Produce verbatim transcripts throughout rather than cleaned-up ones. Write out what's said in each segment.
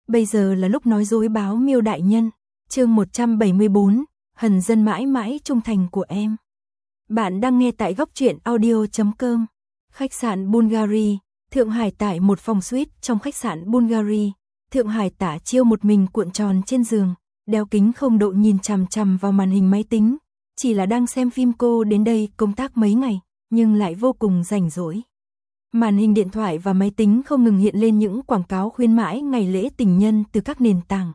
Bây giờ là lúc nói dối báo Miêu đại nhân. Chương một trăm bảy mươi bốn, Hần dân mãi mãi trung thành của em. Bạn đang nghe tại góc truyện audio chấm com. Khách sạn Bulgari, Thượng Hải tại một phòng suite trong khách sạn Bulgari. Thượng Hải Tả Chiêu một mình cuộn tròn trên giường, đeo kính không độ nhìn chằm chằm vào màn hình máy tính. Chỉ là đang xem phim. Cô đến đây công tác mấy ngày, nhưng lại vô cùng rảnh rỗi. Màn hình điện thoại và máy tính không ngừng hiện lên những quảng cáo khuyến mãi ngày lễ tình nhân từ các nền tảng.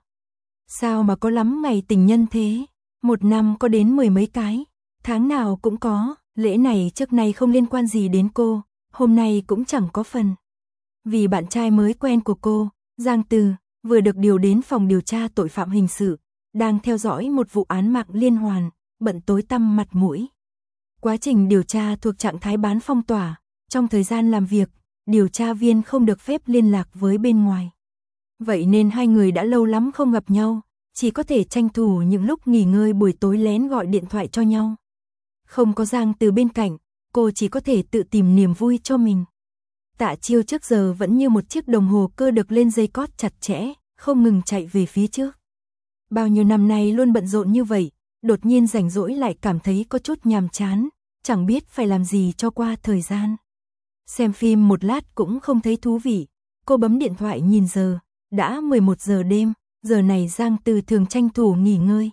Sao mà có lắm ngày tình nhân thế? Một năm có đến mười mấy cái, tháng nào cũng có. Lễ này trước nay không liên quan gì đến cô, hôm nay cũng chẳng có phần. Vì bạn trai mới quen của cô, Giang Từ, vừa được điều đến phòng điều tra tội phạm hình sự, đang theo dõi một vụ án mạng liên hoàn, bận tối tăm mặt mũi. Quá trình điều tra thuộc trạng thái bán phong tỏa. Trong thời gian làm việc, điều tra viên không được phép liên lạc với bên ngoài. Vậy nên hai người đã lâu lắm không gặp nhau, chỉ có thể tranh thủ những lúc nghỉ ngơi buổi tối lén gọi điện thoại cho nhau. Không có Giang Từ bên cạnh, cô chỉ có thể tự tìm niềm vui cho mình. Tạ Chiêu trước giờ vẫn như một chiếc đồng hồ cơ được lên dây cót chặt chẽ, không ngừng chạy về phía trước. Bao nhiêu năm nay luôn bận rộn như vậy, đột nhiên rảnh rỗi lại cảm thấy có chút nhàm chán, chẳng biết phải làm gì cho qua thời gian. Xem phim một lát cũng không thấy thú vị, cô bấm điện thoại nhìn giờ, đã mười một giờ đêm, giờ này Giang Từ thường tranh thủ nghỉ ngơi.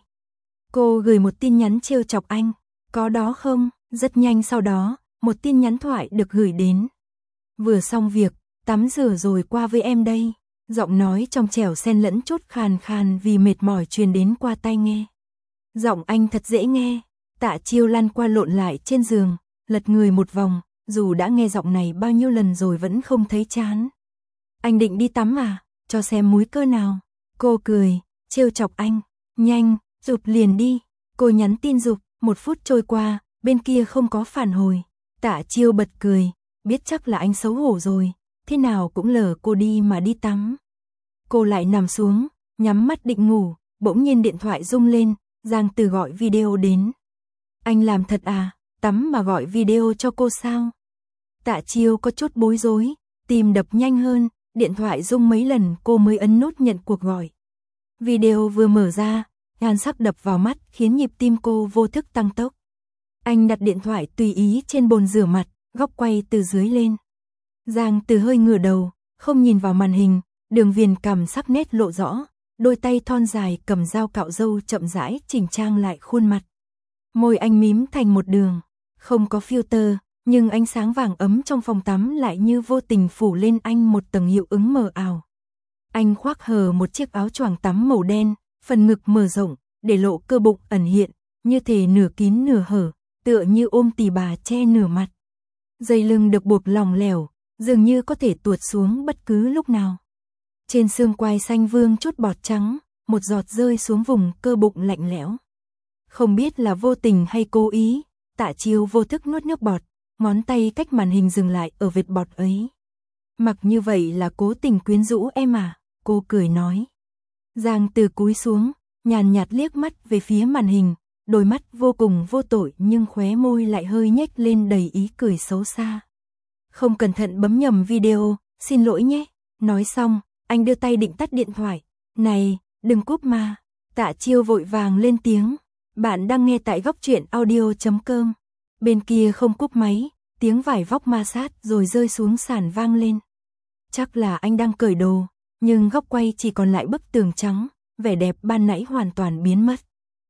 Cô gửi một tin nhắn trêu chọc anh, có đó không? Rất nhanh sau đó, một tin nhắn thoại được gửi đến. Vừa xong việc, tắm rửa rồi qua với em đây. Giọng nói trong trẻo xen lẫn chút khàn khàn vì mệt mỏi truyền đến qua tai nghe. Giọng anh thật dễ nghe. Tạ Chiêu lăn qua lộn lại trên giường, lật người một vòng. Dù đã nghe giọng này bao nhiêu lần rồi vẫn không thấy chán. Anh định đi tắm à? Cho xem múi cơ nào. Cô cười, trêu chọc anh. Nhanh, giục liền đi. Cô nhắn tin giục, một phút trôi qua, bên kia không có phản hồi. Tạ Chiêu bật cười, biết chắc là anh xấu hổ rồi, thế nào cũng lờ cô đi mà đi tắm. Cô lại nằm xuống, nhắm mắt định ngủ, bỗng nhiên điện thoại rung lên, Giang Từ gọi video đến. Anh làm thật à? Tắm mà gọi video cho cô sao? Tạ Chiêu có chút bối rối, tim đập nhanh hơn, điện thoại rung mấy lần cô mới ấn nút nhận cuộc gọi. Video vừa mở ra, nhan sắc đập vào mắt khiến nhịp tim cô vô thức tăng tốc. Anh đặt điện thoại tùy ý trên bồn rửa mặt, góc quay từ dưới lên. Giang Từ hơi ngửa đầu, không nhìn vào màn hình, đường viền cằm sắc nét lộ rõ, đôi tay thon dài cầm dao cạo râu chậm rãi chỉnh trang lại khuôn mặt. Môi anh mím thành một đường, không có filter, nhưng ánh sáng vàng ấm trong phòng tắm lại như vô tình phủ lên anh một tầng hiệu ứng mờ ảo. Anh khoác hờ một chiếc áo choàng tắm màu đen, phần ngực mở rộng, để lộ cơ bụng ẩn hiện, như thể nửa kín nửa hở, tựa như ôm tỳ bà che nửa mặt. Dây lưng được buộc lỏng lẻo, dường như có thể tuột xuống bất cứ lúc nào. Trên xương quai xanh vương chút bọt trắng, một giọt rơi xuống vùng cơ bụng lạnh lẽo. Không biết là vô tình hay cố ý, Tạ Chiêu vô thức nuốt nước bọt, ngón tay cách màn hình dừng lại ở vệt bọt ấy. Mặc như vậy là cố tình quyến rũ em à? Cô cười nói. Giang Từ cúi xuống, nhàn nhạt liếc mắt về phía màn hình, đôi mắt vô cùng vô tội nhưng khóe môi lại hơi nhếch lên đầy ý cười xấu xa. Không cẩn thận bấm nhầm video, xin lỗi nhé. Nói xong, anh đưa tay định tắt điện thoại. Này, đừng cúp mà. Tạ Chiêu vội vàng lên tiếng. Bạn đang nghe tại góc truyện audio chấm com. Bên kia không cúp máy, tiếng vải vóc ma sát rồi rơi xuống sàn vang lên. Chắc là anh đang cởi đồ, nhưng góc quay chỉ còn lại bức tường trắng, vẻ đẹp ban nãy hoàn toàn biến mất.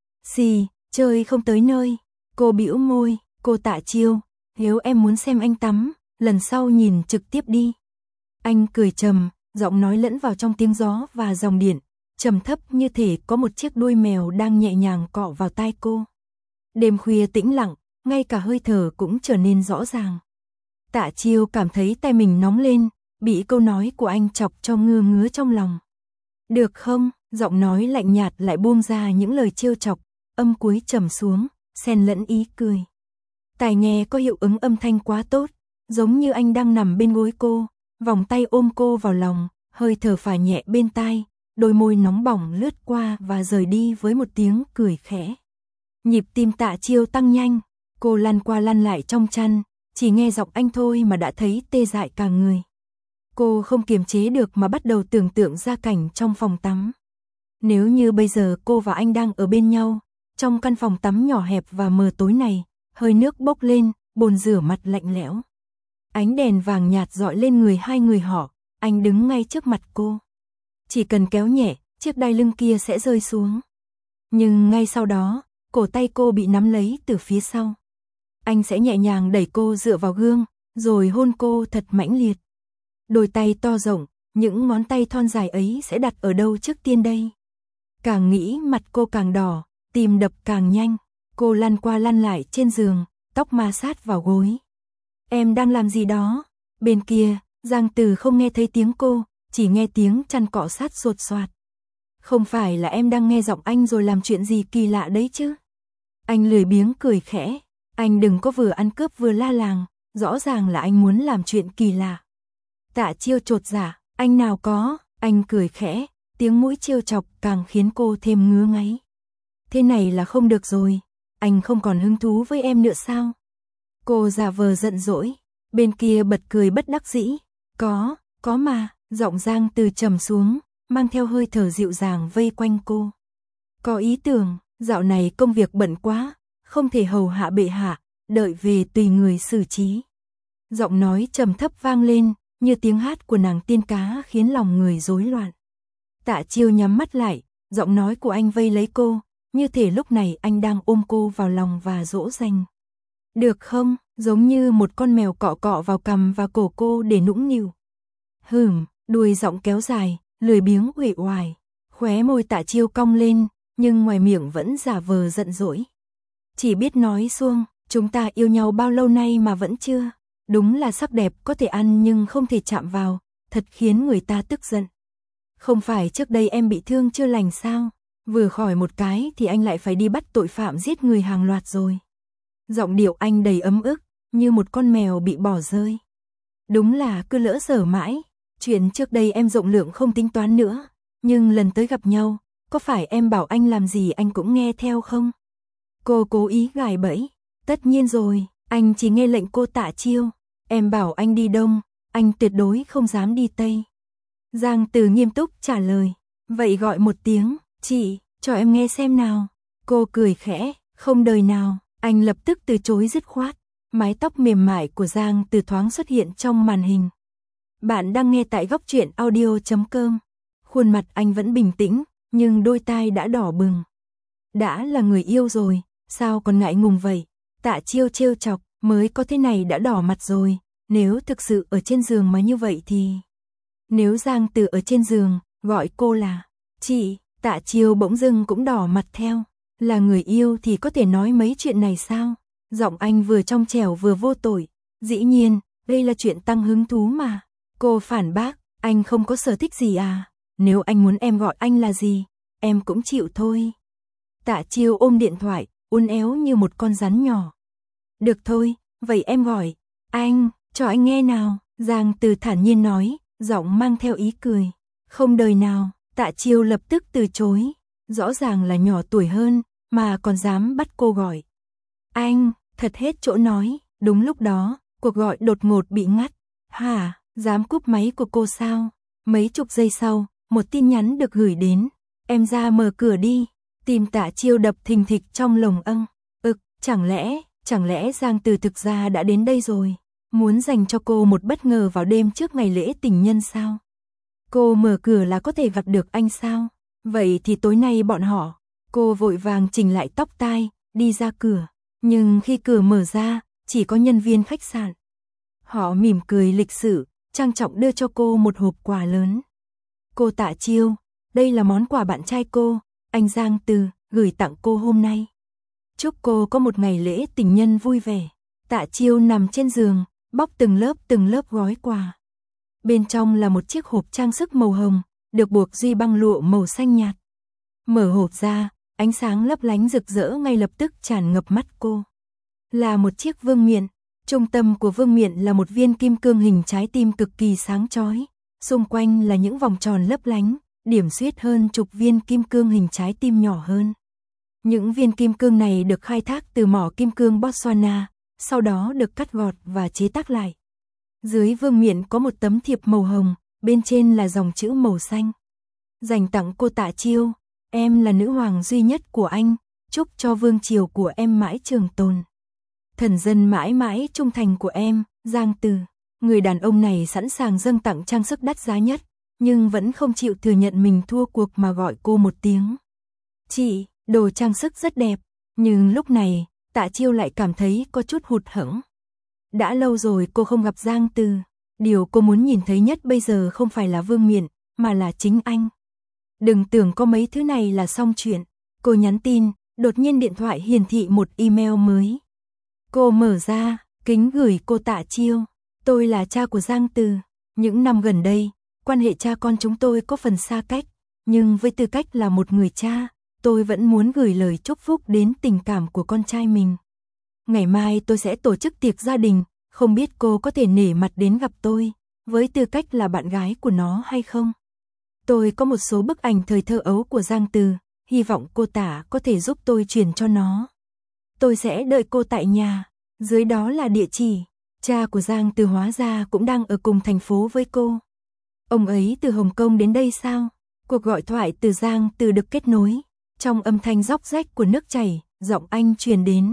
Xì, chơi không tới nơi. Cô bĩu môi, cô Tạ Chiêu, nếu em muốn xem anh tắm, lần sau nhìn trực tiếp đi. Anh cười trầm, giọng nói lẫn vào trong tiếng gió và dòng điện, trầm thấp như thể có một chiếc đuôi mèo đang nhẹ nhàng cọ vào tai cô. Đêm khuya tĩnh lặng, ngay cả hơi thở cũng trở nên rõ ràng. Tạ Chiêu cảm thấy tay mình nóng lên, bị câu nói của anh chọc cho ngứa ngứa trong lòng. Được không? Giọng nói lạnh nhạt lại buông ra những lời trêu chọc, âm cuối trầm xuống, xen lẫn ý cười. Tai nghe có hiệu ứng âm thanh quá tốt, giống như anh đang nằm bên gối cô, vòng tay ôm cô vào lòng, hơi thở phả nhẹ bên tai, đôi môi nóng bỏng lướt qua và rời đi với một tiếng cười khẽ. Nhịp tim Tạ Chiêu tăng nhanh, cô lăn qua lăn lại trong chăn, chỉ nghe giọng anh thôi mà đã thấy tê dại cả người. Cô không kiềm chế được mà bắt đầu tưởng tượng ra cảnh trong phòng tắm. Nếu như bây giờ cô và anh đang ở bên nhau, trong căn phòng tắm nhỏ hẹp và mờ tối này, hơi nước bốc lên, bồn rửa mặt lạnh lẽo. Ánh đèn vàng nhạt rọi lên người hai người họ, anh đứng ngay trước mặt cô. Chỉ cần kéo nhẹ, chiếc đai lưng kia sẽ rơi xuống. Nhưng ngay sau đó, cổ tay cô bị nắm lấy từ phía sau. Anh sẽ nhẹ nhàng đẩy cô dựa vào gương, rồi hôn cô thật mãnh liệt. Đôi tay to rộng, những ngón tay thon dài ấy sẽ đặt ở đâu trước tiên đây? Càng nghĩ mặt cô càng đỏ, tim đập càng nhanh. Cô lăn qua lăn lại trên giường, tóc ma sát vào gối. Em đang làm gì đó? Bên kia, Giang Từ không nghe thấy tiếng cô, chỉ nghe tiếng chăn cọ sát sột soạt. Không phải là em đang nghe giọng anh rồi làm chuyện gì kỳ lạ đấy chứ? Anh lười biếng cười khẽ. Anh đừng có vừa ăn cướp vừa la làng, rõ ràng là anh muốn làm chuyện kỳ lạ. Tạ Chiêu chột dạ, anh nào có, anh cười khẽ, tiếng mũi trêu chọc càng khiến cô thêm ngứa ngáy. Thế này là không được rồi, anh không còn hứng thú với em nữa sao? Cô giả vờ giận dỗi, bên kia bật cười bất đắc dĩ. Có, có mà, giọng Giang Từ trầm xuống, mang theo hơi thở dịu dàng vây quanh cô. Có ý tưởng, dạo này công việc bận quá, không thể hầu hạ bệ hạ, đợi về tùy người xử trí. Giọng nói trầm thấp vang lên, như tiếng hát của nàng tiên cá khiến lòng người rối loạn. Tạ Chiêu nhắm mắt lại, giọng nói của anh vây lấy cô, như thể lúc này anh đang ôm cô vào lòng và dỗ dành. Được không, giống như một con mèo cọ cọ vào cằm và cổ cô để nũng nịu. Hừm, đuôi giọng kéo dài, lười biếng uể oải. Khóe môi Tạ Chiêu cong lên, nhưng ngoài miệng vẫn giả vờ giận dỗi. Chỉ biết nói suông, chúng ta yêu nhau bao lâu nay mà vẫn chưa. Đúng là sắc đẹp có thể ăn nhưng không thể chạm vào, thật khiến người ta tức giận. Không phải trước đây em bị thương chưa lành sao? Vừa khỏi một cái thì anh lại phải đi bắt tội phạm giết người hàng loạt rồi. Giọng điệu anh đầy ấm ức, như một con mèo bị bỏ rơi. Đúng là cứ lỡ dở mãi, chuyện trước đây em rộng lượng không tính toán nữa, nhưng lần tới gặp nhau, có phải em bảo anh làm gì anh cũng nghe theo không? Cô cố ý gài bẫy, tất nhiên rồi, anh chỉ nghe lệnh cô Tạ Chiêu, em bảo anh đi đông, anh tuyệt đối không dám đi tây. Giang Từ nghiêm túc trả lời, vậy gọi một tiếng, chị, cho em nghe xem nào. Cô cười khẽ, không đời nào, anh lập tức từ chối dứt khoát. Mái tóc mềm mại của Giang Từ thoáng xuất hiện trong màn hình. Bạn đang nghe tại góc truyện audio chấm com. Khuôn mặt anh vẫn bình tĩnh, nhưng đôi tai đã đỏ bừng. Đã là người yêu rồi, sao còn ngại ngùng vậy? Tạ Chiêu trêu chọc, mới có thế này đã đỏ mặt rồi, nếu thực sự ở trên giường mà như vậy thì... Nếu Giang Từ ở trên giường, gọi cô là chị, Tạ Chiêu bỗng dưng cũng đỏ mặt theo. Là người yêu thì có thể nói mấy chuyện này sao? Giọng anh vừa trong trẻo vừa vô tội. Dĩ nhiên, đây là chuyện tăng hứng thú mà. Cô phản bác, anh không có sở thích gì à? Nếu anh muốn em gọi anh là gì, em cũng chịu thôi. Tạ Chiêu ôm điện thoại, uốn éo như một con rắn nhỏ. Được thôi, vậy em gọi. Anh, cho anh nghe nào. Giang Từ thản nhiên nói, giọng mang theo ý cười. Không đời nào, Tạ Chiêu lập tức từ chối. Rõ ràng là nhỏ tuổi hơn, mà còn dám bắt cô gọi. Anh, thật hết chỗ nói. Đúng lúc đó, cuộc gọi đột ngột bị ngắt. Hả, dám cúp máy của cô sao? Mấy chục giây sau, một tin nhắn được gửi đến. Em ra mở cửa đi. Tim Tạ Chiêu đập thình thịch trong lồng âng. Ực, chẳng lẽ, chẳng lẽ Giang Từ thực ra đã đến đây rồi? Muốn dành cho cô một bất ngờ vào đêm trước ngày lễ tình nhân sao? Cô mở cửa là có thể gặp được anh sao? Vậy thì tối nay bọn họ. Cô vội vàng chỉnh lại tóc tai, đi ra cửa. Nhưng khi cửa mở ra, chỉ có nhân viên khách sạn. Họ mỉm cười lịch sự, trang trọng đưa cho cô một hộp quà lớn. Cô Tạ Chiêu, đây là món quà bạn trai cô, anh Giang Từ, gửi tặng cô hôm nay. Chúc cô có một ngày lễ tình nhân vui vẻ. Tạ Chiêu nằm trên giường, bóc từng lớp từng lớp gói quà. Bên trong là một chiếc hộp trang sức màu hồng, được buộc duy băng lụa màu xanh nhạt. Mở hộp ra, ánh sáng lấp lánh rực rỡ ngay lập tức tràn ngập mắt cô. Là một chiếc vương miện. Trung tâm của vương miện là một viên kim cương hình trái tim cực kỳ sáng chói. Xung quanh là những vòng tròn lấp lánh, điểm xuyết hơn chục viên kim cương hình trái tim nhỏ hơn. Những viên kim cương này được khai thác từ mỏ kim cương Botswana, sau đó được cắt gọt và chế tác lại. Dưới vương miện có một tấm thiệp màu hồng, bên trên là dòng chữ màu xanh. Dành tặng cô Tạ Chiêu, em là nữ hoàng duy nhất của anh, chúc cho vương triều của em mãi trường tồn. Thần dân mãi mãi trung thành của em, Giang Từ. Người đàn ông này sẵn sàng dâng tặng trang sức đắt giá nhất, nhưng vẫn không chịu thừa nhận mình thua cuộc mà gọi cô một tiếng chị. Đồ trang sức rất đẹp, nhưng lúc này, Tạ Chiêu lại cảm thấy có chút hụt hẫng. Đã lâu rồi cô không gặp Giang Từ, điều cô muốn nhìn thấy nhất bây giờ không phải là vương miện, mà là chính anh. Đừng tưởng có mấy thứ này là xong chuyện. Cô nhắn tin, đột nhiên điện thoại hiển thị một email mới. Cô mở ra, kính gửi cô Tạ Chiêu. Tôi là cha của Giang Từ. Những năm gần đây, quan hệ cha con chúng tôi có phần xa cách, nhưng với tư cách là một người cha, tôi vẫn muốn gửi lời chúc phúc đến tình cảm của con trai mình. Ngày mai tôi sẽ tổ chức tiệc gia đình, không biết cô có thể nể mặt đến gặp tôi, với tư cách là bạn gái của nó hay không? Tôi có một số bức ảnh thời thơ ấu của Giang Từ, hy vọng cô Tạ có thể giúp tôi truyền cho nó. Tôi sẽ đợi cô tại nhà, dưới đó là địa chỉ. Cha của Giang Từ hóa ra cũng đang ở cùng thành phố với cô. Ông ấy từ Hồng Kông đến đây sao? Cuộc gọi thoại từ Giang Từ được kết nối. Trong âm thanh róc rách của nước chảy, giọng anh truyền đến.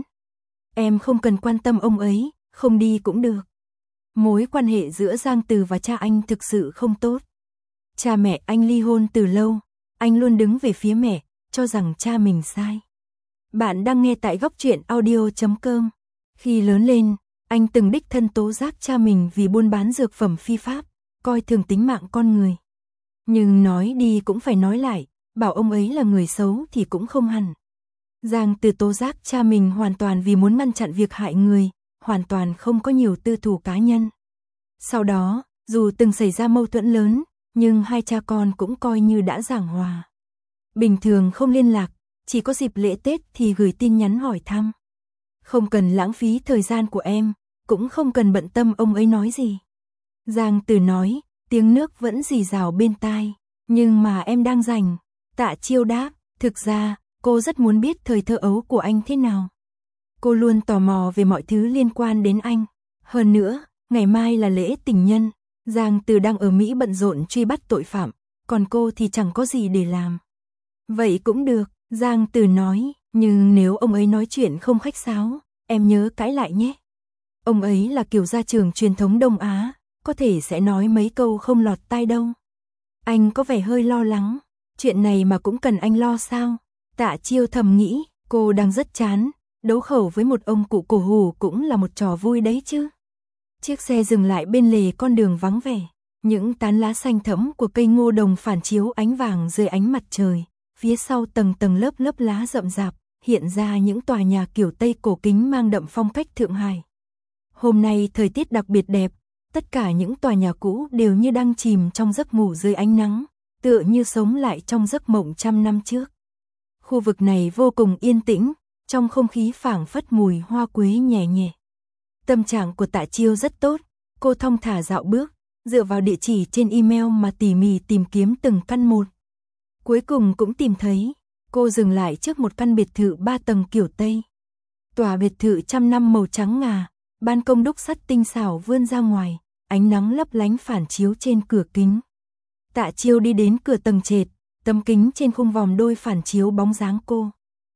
Em không cần quan tâm ông ấy, không đi cũng được. Mối quan hệ giữa Giang Từ và cha anh thực sự không tốt. Cha mẹ anh ly hôn từ lâu, anh luôn đứng về phía mẹ, cho rằng cha mình sai. Bạn đang nghe tại góc truyện audio chấm com. Khi lớn lên, anh từng đích thân tố giác cha mình vì buôn bán dược phẩm phi pháp, coi thường tính mạng con người. Nhưng nói đi cũng phải nói lại, bảo ông ấy là người xấu thì cũng không hẳn. Giang Từ tố giác cha mình hoàn toàn vì muốn ngăn chặn việc hại người, hoàn toàn không có nhiều tư thù cá nhân. Sau đó, dù từng xảy ra mâu thuẫn lớn, nhưng hai cha con cũng coi như đã giảng hòa. Bình thường không liên lạc, chỉ có dịp lễ Tết thì gửi tin nhắn hỏi thăm. Không cần lãng phí thời gian của em, cũng không cần bận tâm ông ấy nói gì. Giang Từ nói, tiếng nước vẫn rì rào bên tai, nhưng mà em đang rảnh. Tạ Chiêu đáp, thực ra, cô rất muốn biết thời thơ ấu của anh thế nào. Cô luôn tò mò về mọi thứ liên quan đến anh. Hơn nữa, ngày mai là lễ tình nhân, Giang Từ đang ở Mỹ bận rộn truy bắt tội phạm, còn cô thì chẳng có gì để làm. Vậy cũng được, Giang Từ nói, nhưng nếu ông ấy nói chuyện không khách sáo, em nhớ cãi lại nhé. Ông ấy là kiểu gia trưởng truyền thống Đông Á, có thể sẽ nói mấy câu không lọt tai đâu. Anh có vẻ hơi lo lắng, chuyện này mà cũng cần anh lo sao? Tạ Chiêu thầm nghĩ, cô đang rất chán, đấu khẩu với một ông cụ cổ hủ cũng là một trò vui đấy chứ. Chiếc xe dừng lại bên lề con đường vắng vẻ, những tán lá xanh thẫm của cây ngô đồng phản chiếu ánh vàng dưới ánh mặt trời, phía sau tầng tầng lớp lớp lá rậm rạp, hiện ra những tòa nhà kiểu Tây cổ kính mang đậm phong cách Thượng Hải. Hôm nay thời tiết đặc biệt đẹp, tất cả những tòa nhà cũ đều như đang chìm trong giấc ngủ dưới ánh nắng, tựa như sống lại trong giấc mộng trăm năm trước. Khu vực này vô cùng yên tĩnh, trong không khí phảng phất mùi hoa quế nhẹ nhẹ. Tâm trạng của Tạ Chiêu rất tốt, cô thong thả dạo bước, dựa vào địa chỉ trên email mà tỉ mỉ tìm kiếm từng căn một. Cuối cùng cũng tìm thấy, cô dừng lại trước một căn biệt thự ba tầng kiểu Tây. Tòa biệt thự trăm năm màu trắng ngà, ban công đúc sắt tinh xảo vươn ra ngoài, ánh nắng lấp lánh phản chiếu trên cửa kính. Tạ Chiêu đi đến cửa tầng trệt, tấm kính trên khung vòm đôi phản chiếu bóng dáng cô.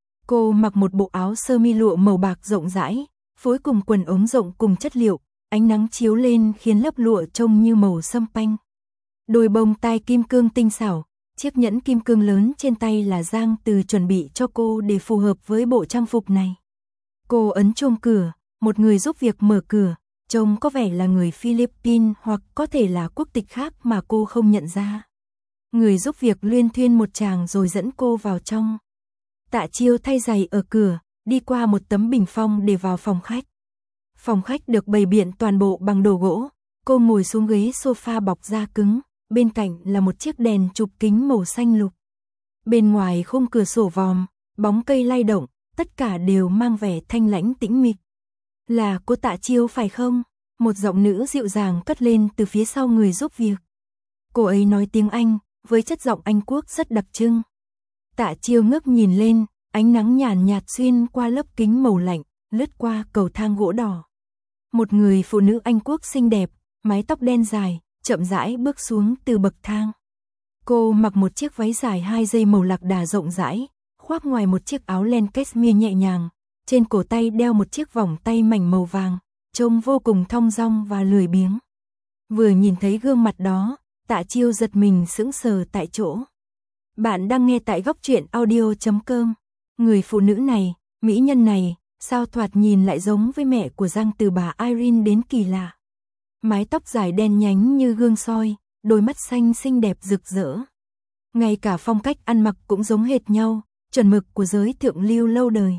Cô mặc một bộ áo sơ mi lụa màu bạc rộng rãi, phối cùng quần ống rộng cùng chất liệu, ánh nắng chiếu lên khiến lớp lụa trông như màu sâm panh. Đôi bông tai kim cương tinh xảo, chiếc nhẫn kim cương lớn trên tay là Giang Từ chuẩn bị cho cô để phù hợp với bộ trang phục này. Cô ấn chuông cửa, một người giúp việc mở cửa, trông có vẻ là người Philippines hoặc có thể là quốc tịch khác mà cô không nhận ra. Người giúp việc luyên thuyên một tràng rồi dẫn cô vào trong. Tạ Chiêu thay giày ở cửa, đi qua một tấm bình phong để vào phòng khách. Phòng khách được bày biện toàn bộ bằng đồ gỗ, cô ngồi xuống ghế sofa bọc da cứng, bên cạnh là một chiếc đèn chụp kính màu xanh lục. Bên ngoài khung cửa sổ vòm, bóng cây lay động, tất cả đều mang vẻ thanh lãnh tĩnh mịch. Là cô Tạ Chiêu phải không? Một giọng nữ dịu dàng cất lên từ phía sau người giúp việc. Cô ấy nói tiếng Anh, với chất giọng Anh Quốc rất đặc trưng. Tạ Chiêu ngước nhìn lên, ánh nắng nhàn nhạt xuyên qua lớp kính màu lạnh, lướt qua cầu thang gỗ đỏ. Một người phụ nữ Anh Quốc xinh đẹp, mái tóc đen dài, chậm rãi bước xuống từ bậc thang. Cô mặc một chiếc váy dài hai dây màu lạc đà rộng rãi, khoác ngoài một chiếc áo len cashmere nhẹ nhàng, trên cổ tay đeo một chiếc vòng tay mảnh màu vàng, trông vô cùng thong dong và lười biếng. Vừa nhìn thấy gương mặt đó, Tạ Chiêu giật mình sững sờ tại chỗ. Bạn đang nghe tại góc truyện audio chấm com. Người phụ nữ này, mỹ nhân này, sao thoạt nhìn lại giống với mẹ của Giang Từ bà Irene đến kỳ lạ. Mái tóc dài đen nhánh như gương soi, đôi mắt xanh xinh đẹp rực rỡ. Ngay cả phong cách ăn mặc cũng giống hệt nhau, chuẩn mực của giới thượng lưu lâu đời.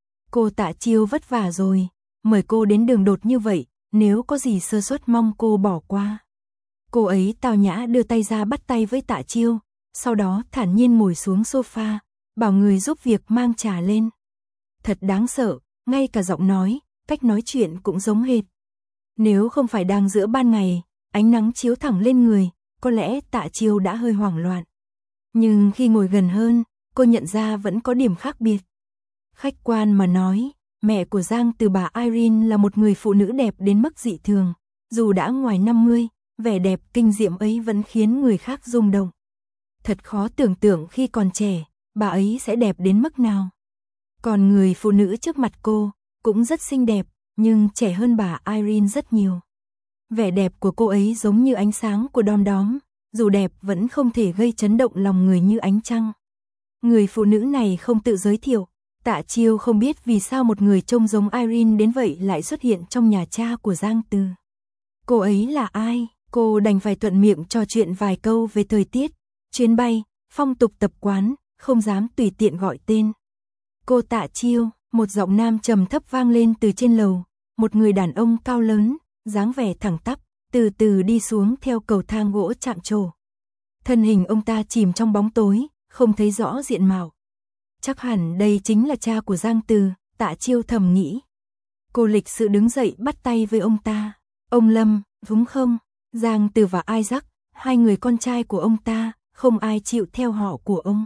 Cô Tạ Chiêu vất vả rồi, mời cô đến đường đột như vậy, nếu có gì sơ suất mong cô bỏ qua. Cô ấy tao nhã đưa tay ra bắt tay với Tạ Chiêu, sau đó thản nhiên ngồi xuống sofa, bảo người giúp việc mang trà lên. Thật đáng sợ, ngay cả giọng nói, cách nói chuyện cũng giống hệt. Nếu không phải đang giữa ban ngày, ánh nắng chiếu thẳng lên người, có lẽ Tạ Chiêu đã hơi hoảng loạn. Nhưng khi ngồi gần hơn, cô nhận ra vẫn có điểm khác biệt. Khách quan mà nói, mẹ của Giang Từ bà Irene là một người phụ nữ đẹp đến mức dị thường. Dù đã ngoài năm mươi, vẻ đẹp kinh diệm ấy vẫn khiến người khác rung động. Thật khó tưởng tượng khi còn trẻ, bà ấy sẽ đẹp đến mức nào. Còn người phụ nữ trước mặt cô, cũng rất xinh đẹp, nhưng trẻ hơn bà Irene rất nhiều. Vẻ đẹp của cô ấy giống như ánh sáng của đom đóm, dù đẹp vẫn không thể gây chấn động lòng người như ánh trăng. Người phụ nữ này không tự giới thiệu, Tạ Chiêu không biết vì sao một người trông giống Irene đến vậy lại xuất hiện trong nhà cha của Giang Từ. Cô ấy là ai? Cô đành phải thuận miệng trò chuyện vài câu về thời tiết, chuyến bay, phong tục tập quán, không dám tùy tiện gọi tên. Cô Tạ Chiêu, một giọng nam trầm thấp vang lên từ trên lầu, một người đàn ông cao lớn, dáng vẻ thẳng tắp, từ từ đi xuống theo cầu thang gỗ chạm trổ. Thân hình ông ta chìm trong bóng tối, không thấy rõ diện mạo. Chắc hẳn đây chính là cha của Giang Từ, Tạ Chiêu thầm nghĩ. Cô lịch sự đứng dậy bắt tay với ông ta. Ông Lâm, đúng không? Giang Từ và Isaac, hai người con trai của ông ta, không ai chịu theo họ của ông.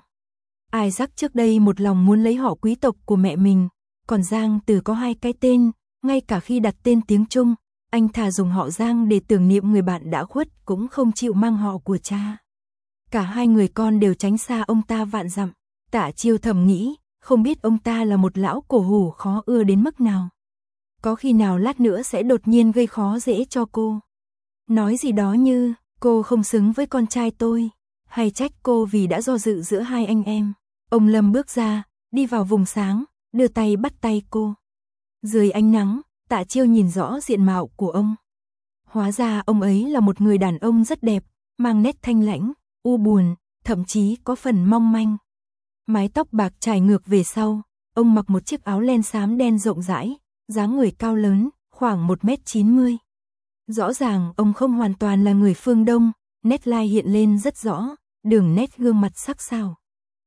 Isaac trước đây một lòng muốn lấy họ quý tộc của mẹ mình, còn Giang Từ có hai cái tên, ngay cả khi đặt tên tiếng Trung, anh thà dùng họ Giang để tưởng niệm người bạn đã khuất cũng không chịu mang họ của cha. Cả hai người con đều tránh xa ông ta vạn dặm. Tạ Chiêu thầm nghĩ, không biết ông ta là một lão cổ hủ khó ưa đến mức nào. Có khi nào lát nữa sẽ đột nhiên gây khó dễ cho cô. Nói gì đó như, cô không xứng với con trai tôi, hay trách cô vì đã do dự giữa hai anh em. Ông Lâm bước ra, đi vào vùng sáng, đưa tay bắt tay cô. Dưới ánh nắng, Tạ Chiêu nhìn rõ diện mạo của ông. Hóa ra ông ấy là một người đàn ông rất đẹp, mang nét thanh lãnh, u buồn, thậm chí có phần mong manh. Mái tóc bạc trải ngược về sau, ông mặc một chiếc áo len xám đen rộng rãi, dáng người cao lớn, khoảng một mét chín mươi. Rõ ràng ông không hoàn toàn là người phương Đông, nét lai hiện lên rất rõ, đường nét gương mặt sắc sảo.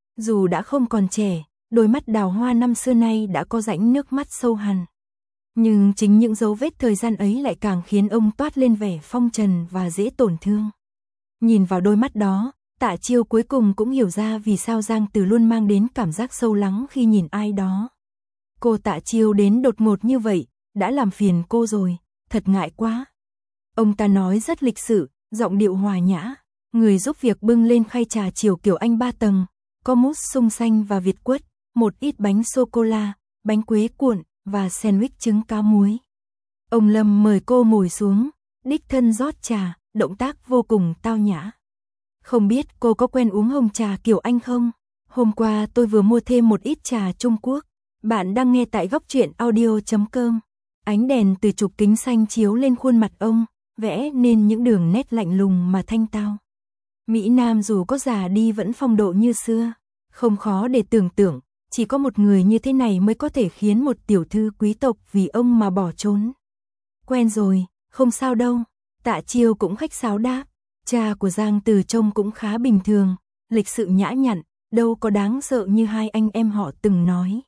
Dù đã không còn trẻ, đôi mắt đào hoa năm xưa nay đã có rãnh nước mắt sâu hằn. Nhưng chính những dấu vết thời gian ấy lại càng khiến ông toát lên vẻ phong trần và dễ tổn thương. Nhìn vào đôi mắt đó, Tạ Chiêu cuối cùng cũng hiểu ra vì sao Giang Từ luôn mang đến cảm giác sâu lắng khi nhìn ai đó. Cô Tạ Chiêu đến đột ngột như vậy, đã làm phiền cô rồi, thật ngại quá. Ông ta nói rất lịch sự, giọng điệu hòa nhã, người giúp việc bưng lên khay trà chiều kiểu Anh ba tầng, có mousse sung xanh và việt quất, một ít bánh sô-cô-la, bánh quế cuộn và sandwich trứng cá muối. Ông Lâm mời cô ngồi xuống, đích thân rót trà, động tác vô cùng tao nhã. Không biết cô có quen uống hồng trà kiểu Anh không? Hôm qua tôi vừa mua thêm một ít trà Trung Quốc. Bạn đang nghe tại góc truyện audio chấm com. Ánh đèn từ chụp kính xanh chiếu lên khuôn mặt ông, vẽ nên những đường nét lạnh lùng mà thanh tao. Mỹ Nam dù có già đi vẫn phong độ như xưa. Không khó để tưởng tượng, chỉ có một người như thế này mới có thể khiến một tiểu thư quý tộc vì ông mà bỏ trốn. Quen rồi, không sao đâu. Tạ Chiêu cũng khách sáo đáp. Cha của Giang Từ trông cũng khá bình thường, lịch sự nhã nhặn, đâu có đáng sợ như hai anh em họ từng nói.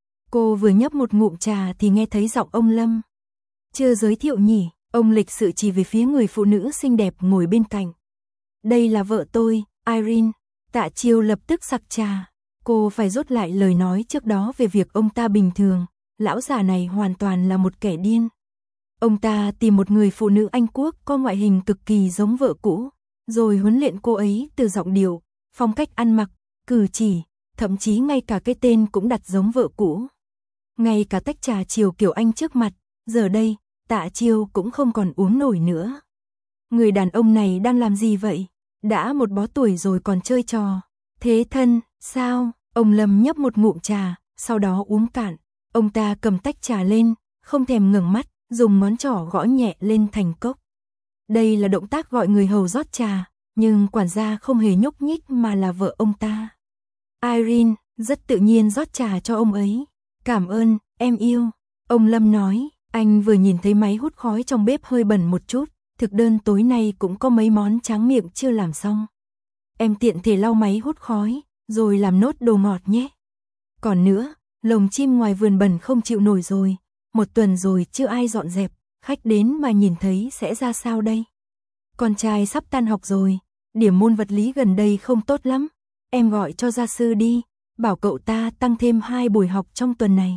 Cô vừa nhấp một ngụm trà thì nghe thấy giọng ông Lâm. Chưa giới thiệu nhỉ? Ông lịch sự chỉ về phía người phụ nữ xinh đẹp ngồi bên cạnh. Đây là vợ tôi, Irene. Tạ Chiêu lập tức sặc trà. Cô phải rút lại lời nói trước đó về việc ông ta bình thường, lão già này hoàn toàn là một kẻ điên. Ông ta tìm một người phụ nữ Anh Quốc có ngoại hình cực kỳ giống vợ cũ, rồi huấn luyện cô ấy từ giọng điệu, phong cách ăn mặc, cử chỉ, thậm chí ngay cả cái tên cũng đặt giống vợ cũ. Ngay cả tách trà chiều kiểu Anh trước mặt, giờ đây, Tạ Chiêu cũng không còn uống nổi nữa. Người đàn ông này đang làm gì vậy? Đã một bó tuổi rồi còn chơi trò thế thân, sao? Ông Lâm nhấp một ngụm trà, sau đó uống cạn. Ông ta cầm tách trà lên, không thèm ngẩng mắt, dùng ngón trỏ gõ nhẹ lên thành cốc. Đây là động tác gọi người hầu rót trà, nhưng quản gia không hề nhúc nhích mà là vợ ông ta. Irene rất tự nhiên rót trà cho ông ấy. Cảm ơn, em yêu. Ông Lâm nói, anh vừa nhìn thấy máy hút khói trong bếp hơi bẩn một chút, thực đơn tối nay cũng có mấy món tráng miệng chưa làm xong. Em tiện thể lau máy hút khói, rồi làm nốt đồ ngọt nhé. Còn nữa, lồng chim ngoài vườn bẩn không chịu nổi rồi, một tuần rồi chưa ai dọn dẹp, khách đến mà nhìn thấy sẽ ra sao đây? Con trai sắp tan học rồi, điểm môn vật lý gần đây không tốt lắm, em gọi cho gia sư đi, bảo cậu ta tăng thêm hai buổi học trong tuần này.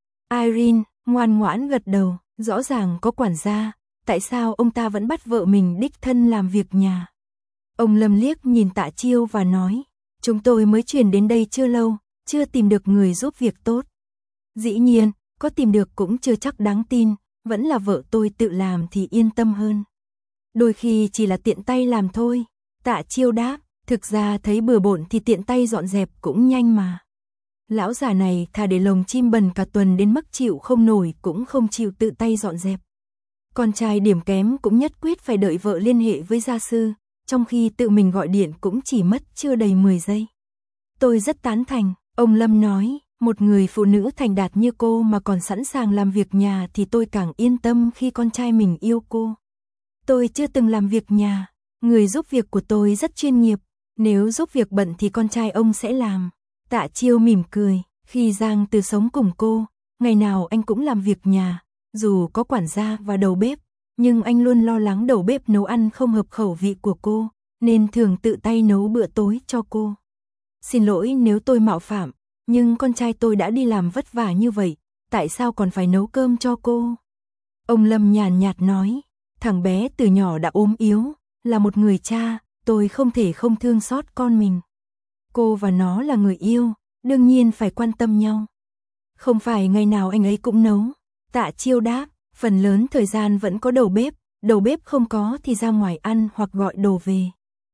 Irene ngoan ngoãn gật đầu, rõ ràng có quản gia, tại sao ông ta vẫn bắt vợ mình đích thân làm việc nhà? Ông Lâm liếc nhìn Tạ Chiêu và nói, chúng tôi mới chuyển đến đây chưa lâu, chưa tìm được người giúp việc tốt. Dĩ nhiên, có tìm được cũng chưa chắc đáng tin, vẫn là vợ tôi tự làm thì yên tâm hơn. Đôi khi chỉ là tiện tay làm thôi. Tạ Chiêu đáp, thực ra thấy bừa bộn thì tiện tay dọn dẹp cũng nhanh mà. Lão già này thà để lồng chim bẩn cả tuần đến mức chịu không nổi cũng không chịu tự tay dọn dẹp. Con trai điểm kém cũng nhất quyết phải đợi vợ liên hệ với gia sư, trong khi tự mình gọi điện cũng chỉ mất chưa đầy mười giây. Tôi rất tán thành, ông Lâm nói, một người phụ nữ thành đạt như cô mà còn sẵn sàng làm việc nhà thì tôi càng yên tâm khi con trai mình yêu cô. Tôi chưa từng làm việc nhà, người giúp việc của tôi rất chuyên nghiệp, nếu giúp việc bận thì con trai ông sẽ làm. Tạ Chiêu mỉm cười, khi Giang Từ sống cùng cô, ngày nào anh cũng làm việc nhà, dù có quản gia và đầu bếp, nhưng anh luôn lo lắng đầu bếp nấu ăn không hợp khẩu vị của cô, nên thường tự tay nấu bữa tối cho cô. Xin lỗi nếu tôi mạo phạm, nhưng con trai tôi đã đi làm vất vả như vậy, tại sao còn phải nấu cơm cho cô? Ông Lâm nhàn nhạt nói, thằng bé từ nhỏ đã ốm yếu, là một người cha, tôi không thể không thương xót con mình. Cô và nó là người yêu, đương nhiên phải quan tâm nhau. Không phải ngày nào anh ấy cũng nấu. Tạ Chiêu đáp, phần lớn thời gian vẫn có đầu bếp, đầu bếp không có thì ra ngoài ăn hoặc gọi đồ về.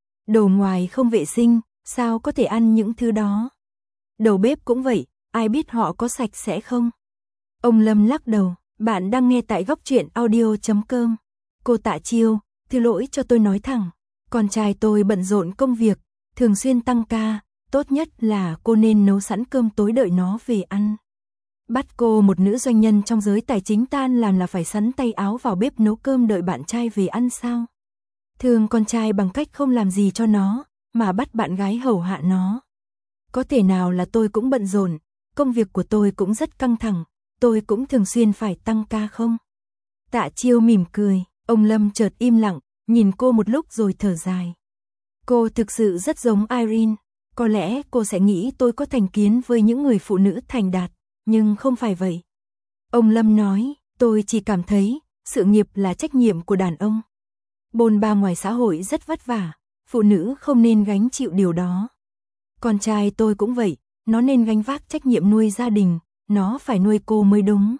Đồ ngoài không vệ sinh, sao có thể ăn những thứ đó? Đầu bếp cũng vậy, ai biết họ có sạch sẽ không? Ông Lâm lắc đầu, bạn đang nghe tại góc truyện audio chấm com. Cô Tạ Chiêu, thứ lỗi cho tôi nói thẳng, con trai tôi bận rộn công việc, thường xuyên tăng ca, tốt nhất là cô nên nấu sẵn cơm tối đợi nó về ăn. Bắt cô một nữ doanh nhân trong giới tài chính tan làm là phải sắn tay áo vào bếp nấu cơm đợi bạn trai về ăn sao? Thương con trai bằng cách không làm gì cho nó, mà bắt bạn gái hầu hạ nó. Có thể nào là tôi cũng bận rộn, công việc của tôi cũng rất căng thẳng, tôi cũng thường xuyên phải tăng ca không? Tạ Chiêu mỉm cười, ông Lâm chợt im lặng, nhìn cô một lúc rồi thở dài. Cô thực sự rất giống Irene, có lẽ cô sẽ nghĩ tôi có thành kiến với những người phụ nữ thành đạt, nhưng không phải vậy. Ông Lâm nói, tôi chỉ cảm thấy, sự nghiệp là trách nhiệm của đàn ông. Bôn ba ngoài xã hội rất vất vả, phụ nữ không nên gánh chịu điều đó. Con trai tôi cũng vậy, nó nên gánh vác trách nhiệm nuôi gia đình, nó phải nuôi cô mới đúng.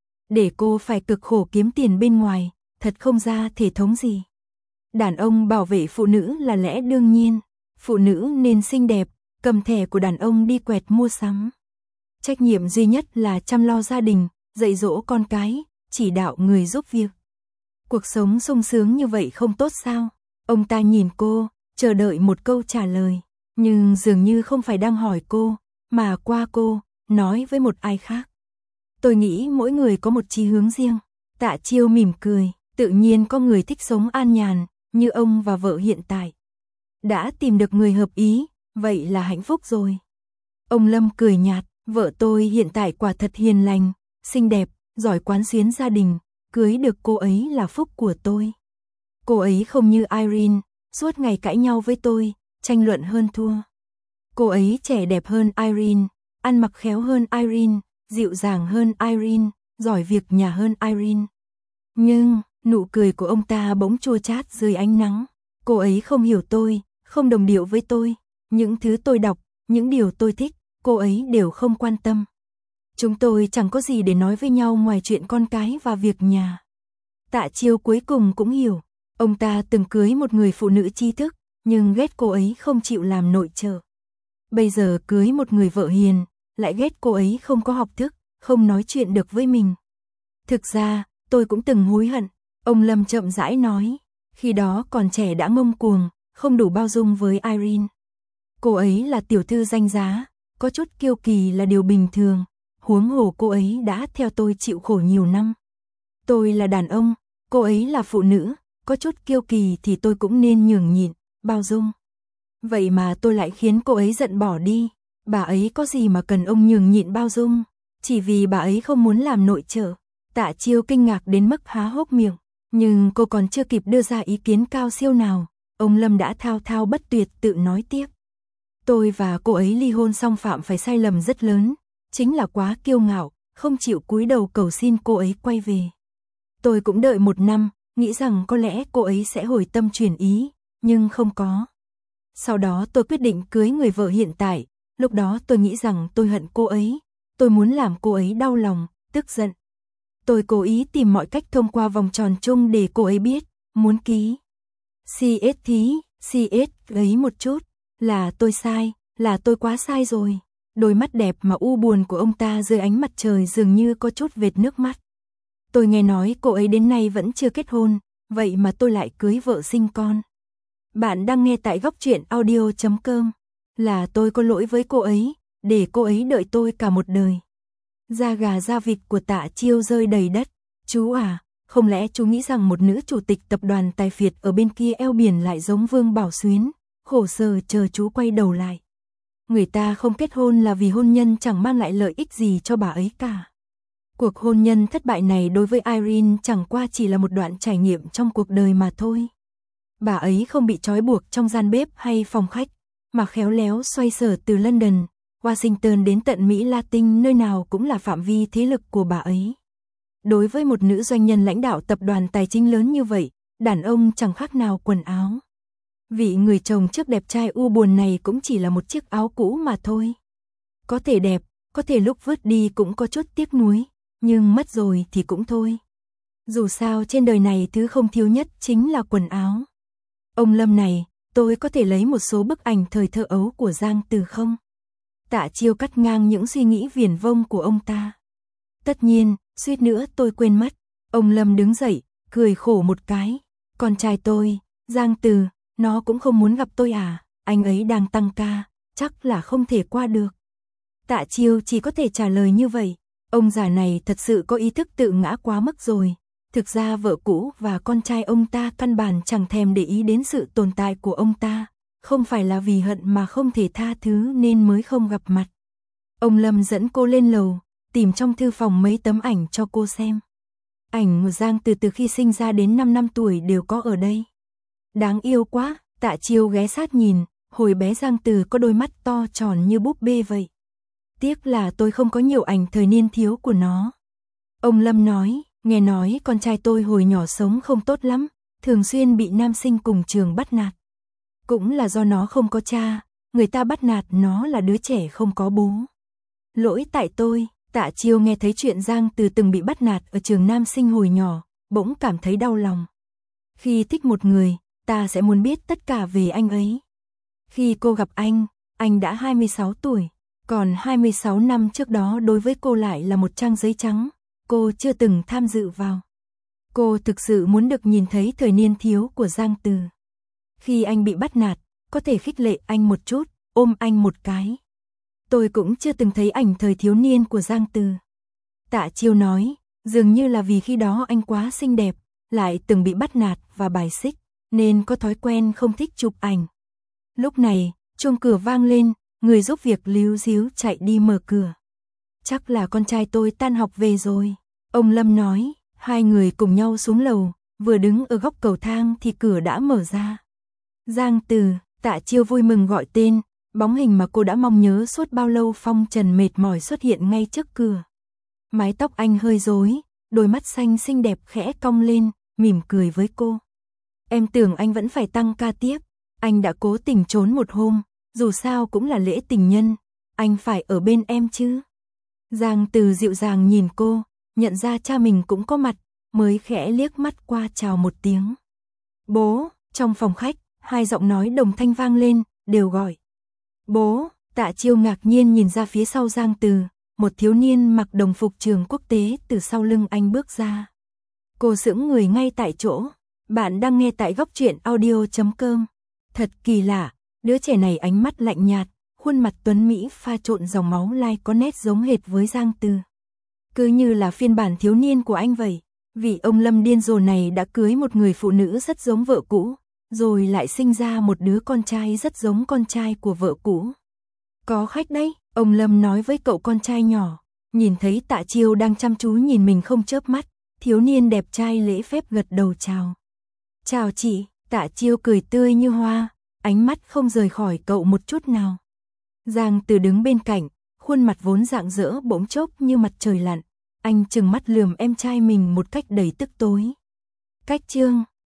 Để cô phải cực khổ kiếm tiền bên ngoài, thật không ra thể thống gì. Đàn ông bảo vệ phụ nữ là lẽ đương nhiên, phụ nữ nên xinh đẹp, cầm thẻ của đàn ông đi quẹt mua sắm. Trách nhiệm duy nhất là chăm lo gia đình, dạy dỗ con cái, chỉ đạo người giúp việc. Cuộc sống sung sướng như vậy không tốt sao? Ông ta nhìn cô, chờ đợi một câu trả lời, nhưng dường như không phải đang hỏi cô, mà qua cô, nói với một ai khác. Tôi nghĩ mỗi người có một chí hướng riêng. Tạ Chiêu mỉm cười, tự nhiên có người thích sống an nhàn, như ông và vợ hiện tại. Đã tìm được người hợp ý, vậy là hạnh phúc rồi. Ông Lâm cười nhạt, vợ tôi hiện tại quả thật hiền lành, xinh đẹp, giỏi quán xuyến gia đình, cưới được cô ấy là phúc của tôi. Cô ấy không như Irene, suốt ngày cãi nhau với tôi, tranh luận hơn thua. Cô ấy trẻ đẹp hơn Irene, ăn mặc khéo hơn Irene, dịu dàng hơn Irene, giỏi việc nhà hơn Irene. Nhưng, nụ cười của ông ta bỗng chua chát dưới ánh nắng. Cô ấy không hiểu tôi, không đồng điệu với tôi. Những thứ tôi đọc, những điều tôi thích, cô ấy đều không quan tâm. Chúng tôi chẳng có gì để nói với nhau ngoài chuyện con cái và việc nhà. Tạ Chiêu cuối cùng cũng hiểu. Ông ta từng cưới một người phụ nữ tri thức, nhưng ghét cô ấy không chịu làm nội trợ. Bây giờ cưới một người vợ hiền, lại ghét cô ấy không có học thức, không nói chuyện được với mình. Thực ra, tôi cũng từng hối hận. Ông Lâm chậm rãi nói. Khi đó còn trẻ đã ngông cuồng, không đủ bao dung với Irene. Cô ấy là tiểu thư danh giá, có chút kiêu kỳ là điều bình thường. Huống hồ cô ấy đã theo tôi chịu khổ nhiều năm. Tôi là đàn ông, cô ấy là phụ nữ, có chút kiêu kỳ thì tôi cũng nên nhường nhịn, bao dung. Vậy mà tôi lại khiến cô ấy giận bỏ đi. Bà ấy có gì mà cần ông nhường nhịn bao dung, chỉ vì bà ấy không muốn làm nội trợ. Tạ Chiêu kinh ngạc đến mức há hốc miệng, nhưng cô còn chưa kịp đưa ra ý kiến cao siêu nào, ông Lâm đã thao thao bất tuyệt tự nói tiếp. Tôi và cô ấy ly hôn xong phạm phải sai lầm rất lớn, chính là quá kiêu ngạo, không chịu cúi đầu cầu xin cô ấy quay về. Tôi cũng đợi một năm, nghĩ rằng có lẽ cô ấy sẽ hồi tâm chuyển ý, nhưng không có. Sau đó tôi quyết định cưới người vợ hiện tại, lúc đó tôi nghĩ rằng tôi hận cô ấy, tôi muốn làm cô ấy đau lòng, tức giận. Tôi cố ý tìm mọi cách thông qua vòng tròn chung để cô ấy biết, muốn ký. xê ét thí, xê ét ấy một chút, là tôi sai, là tôi quá sai rồi. Đôi mắt đẹp mà u buồn của ông ta dưới ánh mặt trời dường như có chút vệt nước mắt. Tôi nghe nói cô ấy đến nay vẫn chưa kết hôn, vậy mà tôi lại cưới vợ sinh con. Bạn đang nghe tại góc truyện audio chấm com. Là tôi có lỗi với cô ấy, để cô ấy đợi tôi cả một đời. Da gà da vịt của Tạ Chiêu rơi đầy đất. Chú à, không lẽ chú nghĩ rằng một nữ chủ tịch tập đoàn tài phiệt ở bên kia eo biển lại giống Vương Bảo Xuyến, khổ sở chờ chú quay đầu lại. Người ta không kết hôn là vì hôn nhân chẳng mang lại lợi ích gì cho bà ấy cả. Cuộc hôn nhân thất bại này đối với Irene chẳng qua chỉ là một đoạn trải nghiệm trong cuộc đời mà thôi. Bà ấy không bị trói buộc trong gian bếp hay phòng khách, mà khéo léo xoay sở từ London, Washington đến tận Mỹ Latin, nơi nào cũng là phạm vi thế lực của bà ấy. Đối với một nữ doanh nhân lãnh đạo tập đoàn tài chính lớn như vậy, đàn ông chẳng khác nào quần áo. Vị người chồng trước đẹp trai u buồn này cũng chỉ là một chiếc áo cũ mà thôi. Có thể đẹp, có thể lúc vứt đi cũng có chút tiếc nuối, nhưng mất rồi thì cũng thôi. Dù sao trên đời này thứ không thiếu nhất chính là quần áo. Ông Lâm này, tôi có thể lấy một số bức ảnh thời thơ ấu của Giang Từ không? Tạ Chiêu cắt ngang những suy nghĩ viển vông của ông ta. Tất nhiên, suýt nữa tôi quên mất. Ông Lâm đứng dậy, cười khổ một cái. Con trai tôi, Giang Từ, nó cũng không muốn gặp tôi à? Anh ấy đang tăng ca, chắc là không thể qua được. Tạ Chiêu chỉ có thể trả lời như vậy. Ông già này thật sự có ý thức tự ngã quá mức rồi. Thực ra vợ cũ và con trai ông ta căn bản chẳng thèm để ý đến sự tồn tại của ông ta. Không phải là vì hận mà không thể tha thứ nên mới không gặp mặt. Ông Lâm dẫn cô lên lầu, tìm trong thư phòng mấy tấm ảnh cho cô xem. Ảnh của Giang từ từ khi sinh ra đến năm năm tuổi đều có ở đây. Đáng yêu quá, Tạ Chiêu ghé sát nhìn, hồi bé Giang Từ có đôi mắt to tròn như búp bê vậy. Tiếc là tôi không có nhiều ảnh thời niên thiếu của nó. Ông Lâm nói, nghe nói con trai tôi hồi nhỏ sống không tốt lắm, thường xuyên bị nam sinh cùng trường bắt nạt. Cũng là do nó không có cha, người ta bắt nạt nó là đứa trẻ không có bố. Lỗi tại tôi. Tạ Chiêu nghe thấy chuyện Giang Từ từng bị bắt nạt ở trường nam sinh hồi nhỏ, bỗng cảm thấy đau lòng. Khi thích một người, ta sẽ muốn biết tất cả về anh ấy. Khi cô gặp anh, anh đã hai mươi sáu tuổi, còn hai mươi sáu năm trước đó đối với cô lại là một trang giấy trắng, cô chưa từng tham dự vào. Cô thực sự muốn được nhìn thấy thời niên thiếu của Giang Từ. Khi anh bị bắt nạt, có thể khích lệ anh một chút, ôm anh một cái. Tôi cũng chưa từng thấy ảnh thời thiếu niên của Giang Từ. Tạ Chiêu nói, dường như là vì khi đó anh quá xinh đẹp, lại từng bị bắt nạt và bài xích, nên có thói quen không thích chụp ảnh. Lúc này, chuông cửa vang lên, người giúp việc líu ríu chạy đi mở cửa. Chắc là con trai tôi tan học về rồi. Ông Lâm nói, hai người cùng nhau xuống lầu, vừa đứng ở góc cầu thang thì cửa đã mở ra. Giang Từ, Tạ Chiêu vui mừng gọi tên. Bóng hình mà cô đã mong nhớ suốt bao lâu phong trần mệt mỏi xuất hiện ngay trước cửa. Mái tóc anh hơi rối, đôi mắt xanh xinh đẹp khẽ cong lên, mỉm cười với cô. Em tưởng anh vẫn phải tăng ca tiếp, anh đã cố tình trốn một hôm, dù sao cũng là lễ tình nhân, anh phải ở bên em chứ. Giang Từ dịu dàng nhìn cô, nhận ra cha mình cũng có mặt, mới khẽ liếc mắt qua chào một tiếng. Bố, trong phòng khách, hai giọng nói đồng thanh vang lên, đều gọi. Bố, Tạ Chiêu ngạc nhiên nhìn ra phía sau Giang Từ, một thiếu niên mặc đồng phục trường quốc tế từ sau lưng anh bước ra. Cô sững người ngay tại chỗ. Bạn đang nghe tại góc truyện audio chấm com. Thật kỳ lạ, đứa trẻ này ánh mắt lạnh nhạt, khuôn mặt tuấn mỹ pha trộn dòng máu lai có nét giống hệt với Giang Từ. Cứ như là phiên bản thiếu niên của anh vậy. Vì ông Lâm điên rồ này đã cưới một người phụ nữ rất giống vợ cũ, rồi lại sinh ra một đứa con trai rất giống con trai của vợ cũ. Có khách đấy, ông Lâm nói với cậu con trai nhỏ. Nhìn thấy Tạ Chiêu đang chăm chú nhìn mình không chớp mắt, thiếu niên đẹp trai lễ phép gật đầu chào. Chào chị, Tạ Chiêu cười tươi như hoa, ánh mắt không rời khỏi cậu một chút nào. Giang Từ đứng bên cạnh, khuôn mặt vốn rạng rỡ bỗng chốc như mặt trời lặn. Anh trừng mắt lườm em trai mình một cách đầy tức tối. Cách chương